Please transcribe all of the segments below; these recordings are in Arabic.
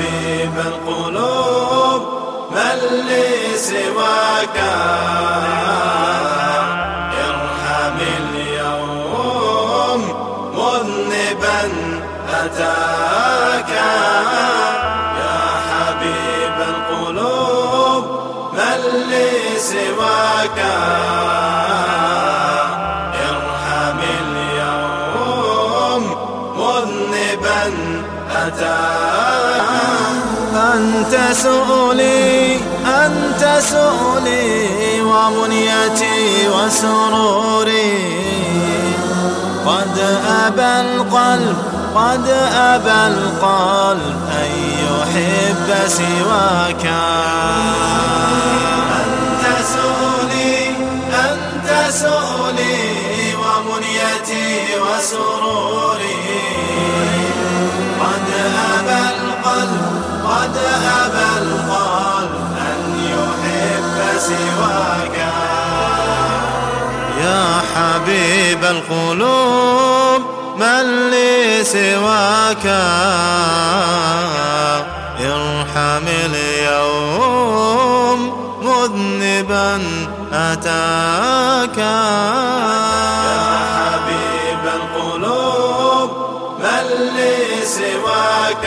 حبيب القلوب من لي سواك، ارحم اليوم مذنبا أتاك. يا حبيب القلوب من لي سواك، ارحم اليوم مذنبا أتاك. أنت سؤلي أنت سؤلي ومنيتي وسروري، قد أبى القلب أن يحب سواك. أنت سؤلي ومنيتي وسروري، قد أبى القلب أن يحب سواك. يا حبيب القلوب من لي سواك، ارحم اليوم مذنبا أتاك. يا حبيب القلوب من لي سواك،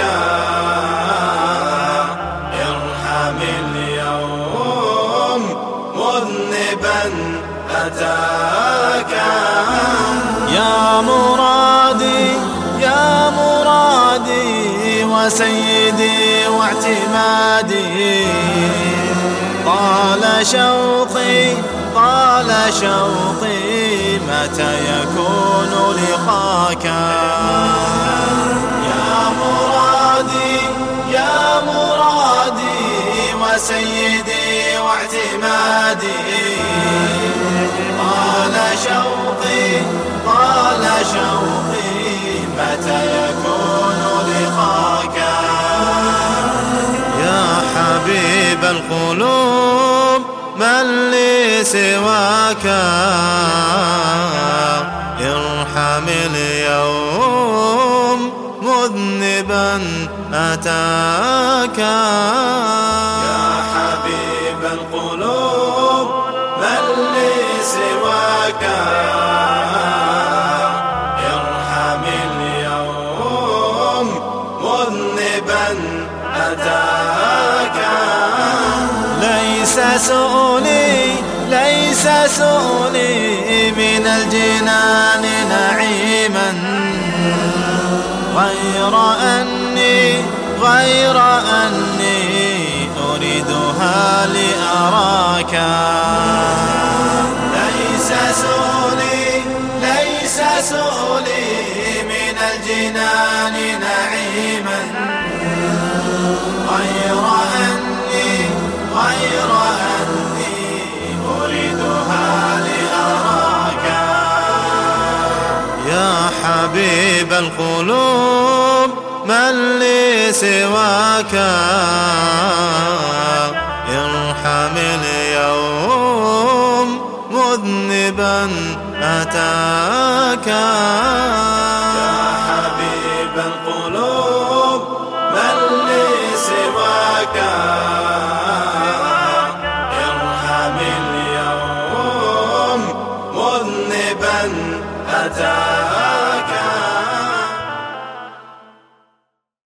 ارحم اليوم مذنبا أتاك. يا مرادي وسيدي واعتمادي، طال شوقي متى يكون لقاك. يا مرادي وسيدي واعتمادي، طال شوقي متى يكون لقاك. يا حبيب القلوب من لي سواك، ارحم اليوم مذنبا أتاك. يا حبيب القلوب من لي سواك، ارحم اليوم مذنبا أتاك. ليس سؤلي من الجنان نعيما، غير أني أريدها لأراك. ليس سؤلي من الجنان نعيما، غير أني أريدها لأراك. يا حبيب القلوب من لي سواك، ارحم اليوم مذنبا أتاك. يا حبيب القلوب من لي سواك، ارحم اليوم مذنبا أتاك.